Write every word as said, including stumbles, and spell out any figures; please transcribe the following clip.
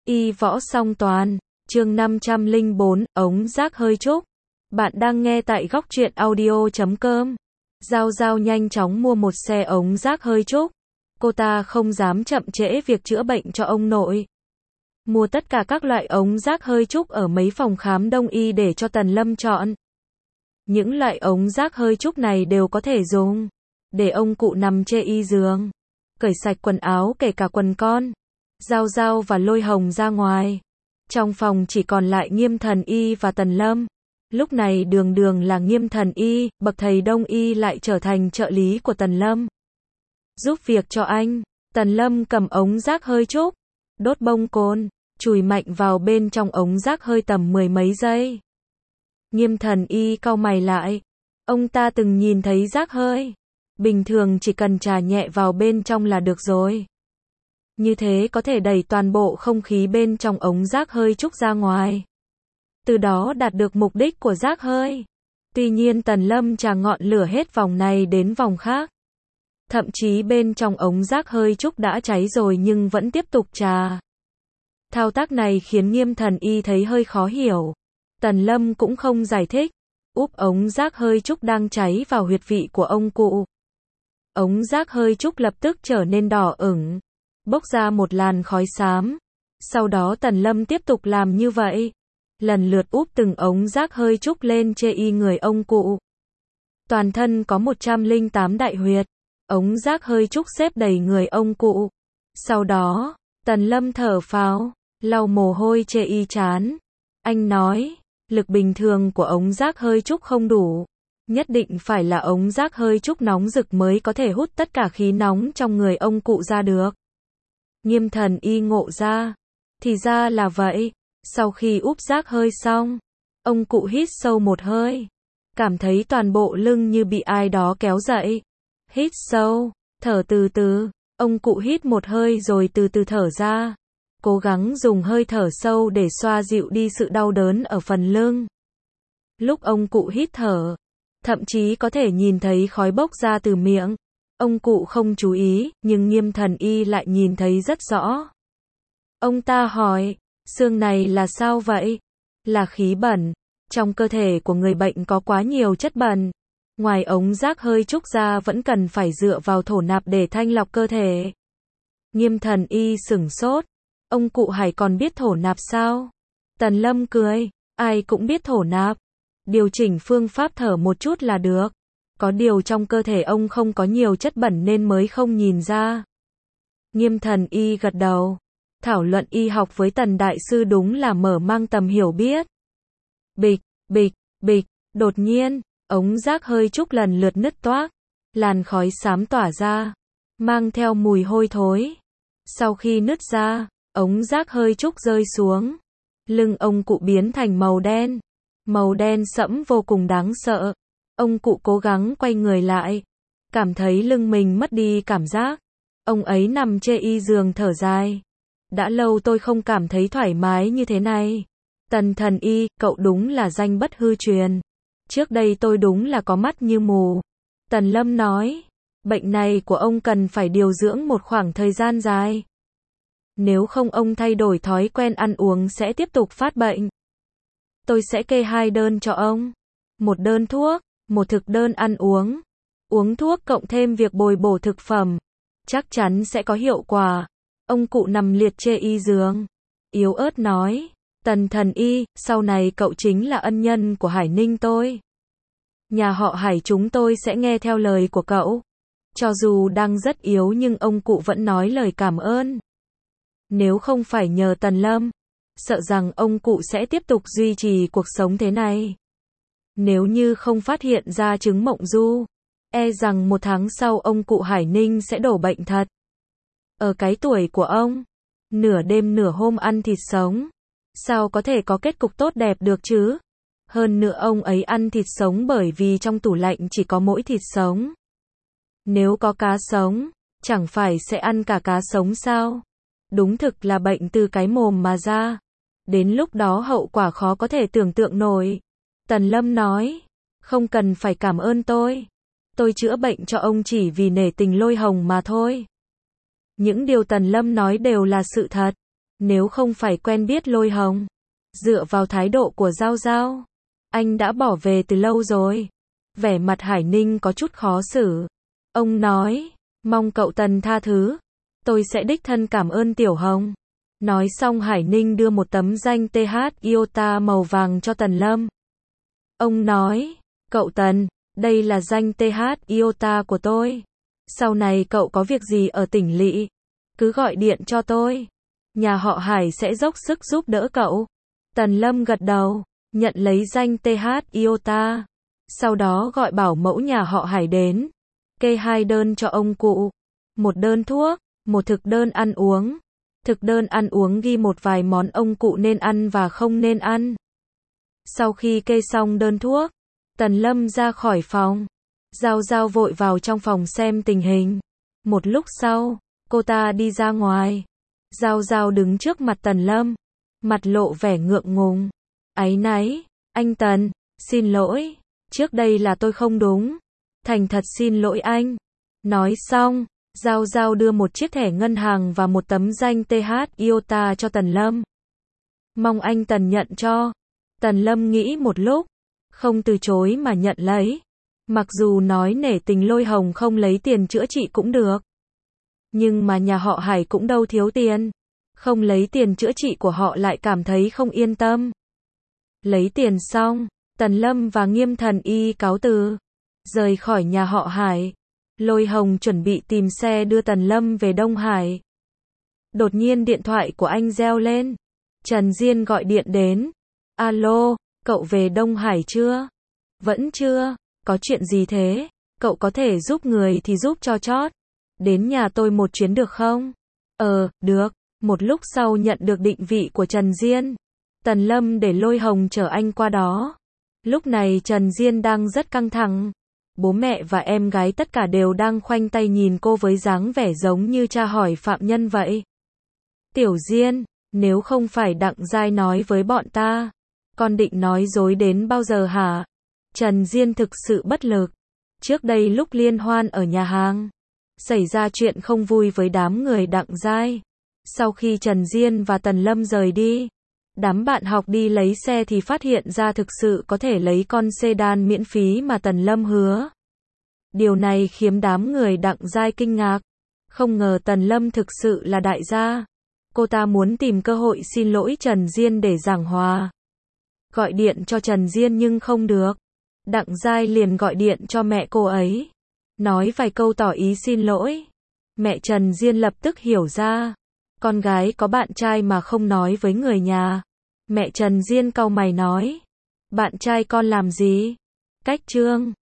Y võ song toàn, chương năm trăm lẻ bốn, ống rác hơi trúc. Bạn đang nghe tại góc truyện audio chấm com. Giao Giao nhanh chóng mua một xe ống rác hơi trúc. Cô ta không dám chậm trễ việc chữa bệnh cho ông nội. Mua tất cả các loại ống rác hơi trúc ở mấy phòng khám đông y để cho Tần Lâm chọn. Những loại ống rác hơi trúc này đều có thể dùng để ông cụ nằm trên y giường, cởi sạch quần áo kể cả quần con. Giao Giao và Lôi Hồng ra ngoài. Trong phòng chỉ còn lại Nghiêm Thần Y và Tần Lâm. Lúc này Đường Đường là Nghiêm Thần Y, bậc thầy đông y lại trở thành trợ lý của Tần Lâm. Giúp việc cho anh, Tần Lâm cầm ống rác hơi trúc, đốt bông côn, chùi mạnh vào bên trong ống rác hơi tầm mười mấy giây. Nghiêm Thần Y cau mày lại. Ông ta từng nhìn thấy rác hơi. Bình thường chỉ cần chà nhẹ vào bên trong là được rồi. Như thế có thể đẩy toàn bộ không khí bên trong ống rác hơi trúc ra ngoài. Từ đó đạt được mục đích của rác hơi. Tuy nhiên Tần Lâm chà ngọn lửa hết vòng này đến vòng khác. Thậm chí bên trong ống rác hơi trúc đã cháy rồi nhưng vẫn tiếp tục chà. Thao tác này khiến Nghiêm Thần Y thấy hơi khó hiểu. Tần Lâm cũng không giải thích. Úp ống rác hơi trúc đang cháy vào huyệt vị của ông cụ. Ống rác hơi trúc lập tức trở nên đỏ ửng, bốc ra một làn khói xám. Sau đó Tần Lâm tiếp tục làm như vậy, lần lượt úp từng ống rác hơi trúc lên trên y người ông cụ. Toàn thân có một trăm lẻ tám đại huyệt, ống rác hơi trúc xếp đầy người ông cụ. Sau đó, Tần Lâm thở phào, lau mồ hôi trên y trán. Anh nói, lực bình thường của ống rác hơi trúc không đủ. Nhất định phải là ống rác hơi trúc nóng rực mới có thể hút tất cả khí nóng trong người ông cụ ra được. Nghiêm Thần Y ngộ ra. Thì ra là vậy. Sau khi úp rác hơi xong, ông cụ hít sâu một hơi. Cảm thấy toàn bộ lưng như bị ai đó kéo dậy. Hít sâu, thở từ từ. Ông cụ hít một hơi rồi từ từ thở ra. Cố gắng dùng hơi thở sâu để xoa dịu đi sự đau đớn ở phần lưng. Lúc ông cụ hít thở, thậm chí có thể nhìn thấy khói bốc ra từ miệng. Ông cụ không chú ý, nhưng Nghiêm Thần Y lại nhìn thấy rất rõ. Ông ta hỏi, xương này là sao vậy? Là khí bẩn. Trong cơ thể của người bệnh có quá nhiều chất bẩn. Ngoài ống rác hơi trúc ra vẫn cần phải dựa vào thổ nạp để thanh lọc cơ thể. Nghiêm Thần Y sửng sốt. Ông cụ Hải còn biết thổ nạp sao? Tần Lâm cười, ai cũng biết thổ nạp. Điều chỉnh phương pháp thở một chút là được. Có điều trong cơ thể ông không có nhiều chất bẩn nên mới không nhìn ra. Nghiêm Thần Y gật đầu. Thảo luận y học với Tần Đại Sư đúng là mở mang tầm hiểu biết. Bịch, bịch, bịch, đột nhiên, ống rác hơi trúc lần lượt nứt toác. Làn khói xám tỏa ra, mang theo mùi hôi thối. Sau khi nứt ra, ống rác hơi trúc rơi xuống. Lưng ông cụ biến thành màu đen. Màu đen sẫm vô cùng đáng sợ. Ông cụ cố gắng quay người lại. Cảm thấy lưng mình mất đi cảm giác. Ông ấy nằm trên y giường thở dài. Đã lâu tôi không cảm thấy thoải mái như thế này. Tần Thần Y, cậu đúng là danh bất hư truyền. Trước đây tôi đúng là có mắt như mù. Tần Lâm nói, bệnh này của ông cần phải điều dưỡng một khoảng thời gian dài. Nếu không ông thay đổi thói quen ăn uống sẽ tiếp tục phát bệnh. Tôi sẽ kê hai đơn cho ông. Một đơn thuốc, một thực đơn ăn uống. Uống thuốc cộng thêm việc bồi bổ thực phẩm. Chắc chắn sẽ có hiệu quả. Ông cụ nằm liệt trên y giường. Yếu ớt nói. Tần Thần Y, sau này cậu chính là ân nhân của Hải Ninh tôi. Nhà họ Hải chúng tôi sẽ nghe theo lời của cậu. Cho dù đang rất yếu nhưng ông cụ vẫn nói lời cảm ơn. Nếu không phải nhờ Tần Lâm, sợ rằng ông cụ sẽ tiếp tục duy trì cuộc sống thế này. Nếu như không phát hiện ra chứng mộng du, e rằng một tháng sau ông cụ Hải Ninh sẽ đổ bệnh thật. Ở cái tuổi của ông, nửa đêm nửa hôm ăn thịt sống, sao có thể có kết cục tốt đẹp được chứ? Hơn nữa ông ấy ăn thịt sống bởi vì trong tủ lạnh chỉ có mỗi thịt sống. Nếu có cá sống, chẳng phải sẽ ăn cả cá sống sao? Đúng thực là bệnh từ cái mồm mà ra. Đến lúc đó hậu quả khó có thể tưởng tượng nổi. Tần Lâm nói, không cần phải cảm ơn tôi. Tôi chữa bệnh cho ông chỉ vì nể tình Lôi Hồng mà thôi. Những điều Tần Lâm nói đều là sự thật. Nếu không phải quen biết Lôi Hồng, dựa vào thái độ của Giao Giao, anh đã bỏ về từ lâu rồi. Vẻ mặt Hải Ninh có chút khó xử. Ông nói, mong cậu Tần tha thứ. Tôi sẽ đích thân cảm ơn Tiểu Hồng. Nói xong Hải Ninh đưa một tấm danh tê hát Iota màu vàng cho Tần Lâm. Ông nói, cậu Tần, đây là danh tê hát Iota của tôi. Sau này cậu có việc gì ở tỉnh lỵ, cứ gọi điện cho tôi. Nhà họ Hải sẽ dốc sức giúp đỡ cậu. Tần Lâm gật đầu, nhận lấy danh tê hát Iota. Sau đó gọi bảo mẫu nhà họ Hải đến, kê hai đơn cho ông cụ. Một đơn thuốc, một thực đơn ăn uống. Thực đơn ăn uống ghi một vài món ông cụ nên ăn và không nên ăn. Sau khi kê xong đơn thuốc, Tần Lâm ra khỏi phòng. Giao Giao vội vào trong phòng xem tình hình. Một lúc sau, cô ta đi ra ngoài. Giao Giao đứng trước mặt Tần Lâm, mặt lộ vẻ ngượng ngùng. Áy náy, anh Tần, xin lỗi, trước đây là tôi không đúng. Thành thật xin lỗi anh. Nói xong, Giao Giao đưa một chiếc thẻ ngân hàng và một tấm danh tê hát Iota cho Tần Lâm. Mong anh Tần nhận cho. Tần Lâm nghĩ một lúc, không từ chối mà nhận lấy. Mặc dù nói nể tình Lôi Hồng không lấy tiền chữa trị cũng được. Nhưng mà nhà họ Hải cũng đâu thiếu tiền. Không lấy tiền chữa trị của họ lại cảm thấy không yên tâm. Lấy tiền xong, Tần Lâm và Nghiêm Thần Y cáo từ, rời khỏi nhà họ Hải. Lôi Hồng chuẩn bị tìm xe đưa Tần Lâm về Đông Hải. Đột nhiên điện thoại của anh reo lên. Trần Diên gọi điện đến. Alo, cậu về Đông Hải chưa? Vẫn chưa. Có chuyện gì thế? Cậu có thể giúp người thì giúp cho chót. Đến nhà tôi một chuyến được không? Ờ, được. Một lúc sau nhận được định vị của Trần Diên, Tần Lâm để Lôi Hồng chở anh qua đó. Lúc này Trần Diên đang rất căng thẳng. Bố mẹ và em gái tất cả đều đang khoanh tay nhìn cô với dáng vẻ giống như tra hỏi phạm nhân vậy. Tiểu Diên, nếu không phải Đặng Giai nói với bọn ta, con định nói dối đến bao giờ hả? Trần Diên thực sự bất lực. Trước đây lúc liên hoan ở nhà hàng, xảy ra chuyện không vui với đám người Đặng Giai. Sau khi Trần Diên và Tần Lâm rời đi, đám bạn học đi lấy xe thì phát hiện ra thực sự có thể lấy con sedan miễn phí mà Tần Lâm hứa. Điều này khiến đám người Đặng Giai kinh ngạc. Không ngờ Tần Lâm thực sự là đại gia. Cô ta muốn tìm cơ hội xin lỗi Trần Diên để giảng hòa. Gọi điện cho Trần Diên nhưng không được. Đặng Giai liền gọi điện cho mẹ cô ấy, nói vài câu tỏ ý xin lỗi. Mẹ Trần Diên lập tức hiểu ra, con gái có bạn trai mà không nói với người nhà. Mẹ Trần Diên cau mày nói, bạn trai con làm gì? Cách Trương,